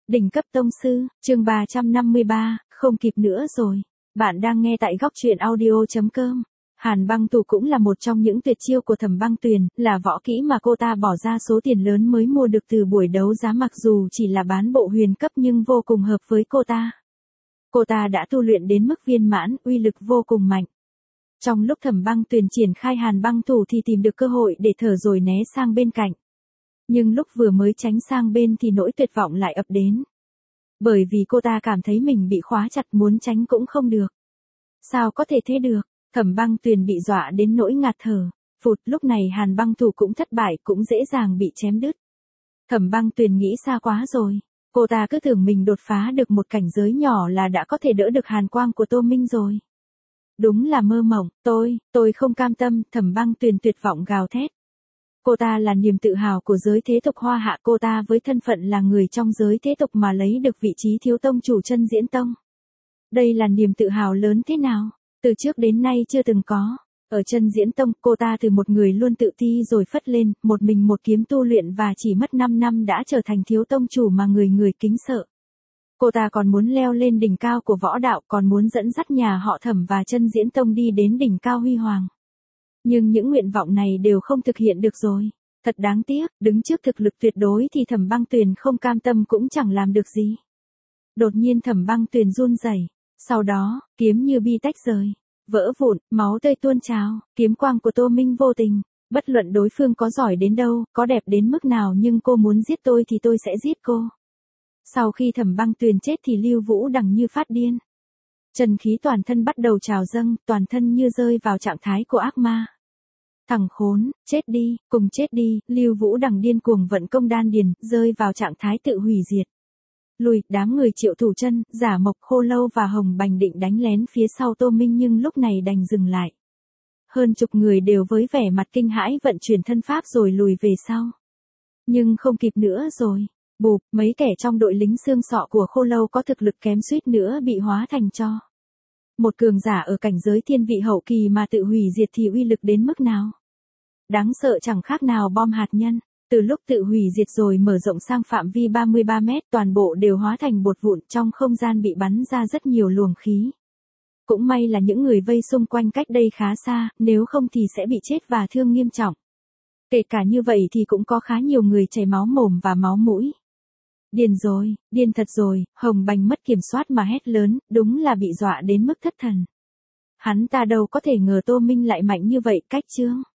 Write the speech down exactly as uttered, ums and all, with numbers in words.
Đỉnh cấp tông sư, chương ba trăm năm mươi ba, không kịp nữa rồi. Bạn đang nghe tại góc truyện audio chấm com. Hàn Băng Tù cũng là một trong những tuyệt chiêu của Thẩm Băng Tuyền, là võ kỹ mà cô ta bỏ ra số tiền lớn mới mua được từ buổi đấu giá, mặc dù chỉ là bán bộ huyền cấp nhưng vô cùng hợp với cô ta. Cô ta đã tu luyện đến mức viên mãn, uy lực vô cùng mạnh. Trong lúc Thẩm Băng Tuyền triển khai Hàn Băng Tù thì tìm được cơ hội để thở rồi né sang bên cạnh. Nhưng lúc vừa mới tránh sang bên thì nỗi tuyệt vọng lại ập đến. Bởi vì cô ta cảm thấy mình bị khóa chặt, muốn tránh cũng không được. Sao có thể thế được? Thẩm Băng Tuyền bị dọa đến nỗi ngạt thở. Phụt, lúc này Hàn Băng Tù cũng thất bại, cũng dễ dàng bị chém đứt. Thẩm Băng Tuyền nghĩ xa quá rồi. Cô ta cứ tưởng mình đột phá được một cảnh giới nhỏ là đã có thể đỡ được hàn quang của Tô Minh rồi. Đúng là mơ mộng. Tôi, tôi không cam tâm. Thẩm Băng Tuyền tuyệt vọng gào thét. Cô ta là niềm tự hào của giới thế tục Hoa Hạ, cô ta với thân phận là người trong giới thế tục mà lấy được vị trí thiếu tông chủ Chân Diễn Tông. Đây là niềm tự hào lớn thế nào, từ trước đến nay chưa từng có. Ở Chân Diễn Tông, cô ta từ một người luôn tự ti rồi phất lên, một mình một kiếm tu luyện và chỉ mất năm năm đã trở thành thiếu tông chủ mà người người kính sợ. Cô ta còn muốn leo lên đỉnh cao của võ đạo, còn muốn dẫn dắt nhà họ Thẩm và Chân Diễn Tông đi đến đỉnh cao huy hoàng. Nhưng những nguyện vọng này đều không thực hiện được rồi. Thật đáng tiếc, đứng trước thực lực tuyệt đối thì Thẩm Băng Tuyền không cam tâm cũng chẳng làm được gì. Đột nhiên Thẩm Băng Tuyền run rẩy, sau đó, kiếm như bi tách rời, vỡ vụn, máu tươi tuôn trào, kiếm quang của Tô Minh vô tình. Bất luận đối phương có giỏi đến đâu, có đẹp đến mức nào, nhưng cô muốn giết tôi thì tôi sẽ giết cô. Sau khi Thẩm Băng Tuyền chết thì Lưu Vũ Đằng như phát điên. Trần khí toàn thân bắt đầu trào dâng, toàn thân như rơi vào trạng thái của ác ma. Thằng khốn, chết đi, cùng chết đi. Lưu Vũ Đằng điên cuồng vận công đan điền, rơi vào trạng thái tự hủy diệt. Lùi, đám người Triệu Thủ Chân, Giả Mộc, Khô Lâu và Hồng Bành định đánh lén phía sau Tô Minh nhưng lúc này đành dừng lại. Hơn chục người đều với vẻ mặt kinh hãi vận chuyển thân pháp rồi lùi về sau. Nhưng không kịp nữa rồi. Bụp, mấy kẻ trong đội lính xương sọ của Khô Lâu có thực lực kém suýt nữa bị hóa thành tro. Một cường giả ở cảnh giới thiên vị hậu kỳ mà tự hủy diệt thì uy lực đến mức nào? Đáng sợ chẳng khác nào bom hạt nhân. Từ lúc tự hủy diệt rồi mở rộng sang phạm vi ba mươi ba mét, toàn bộ đều hóa thành bột vụn, trong không gian bị bắn ra rất nhiều luồng khí. Cũng may là những người vây xung quanh cách đây khá xa, nếu không thì sẽ bị chết và thương nghiêm trọng. Kể cả như vậy thì cũng có khá nhiều người chảy máu mồm và máu mũi. Điên rồi, điên thật rồi. Hồng Bành mất kiểm soát mà hét lớn, đúng là bị dọa đến mức thất thần. Hắn ta đâu có thể ngờ Tô Minh lại mạnh như vậy. Cách chương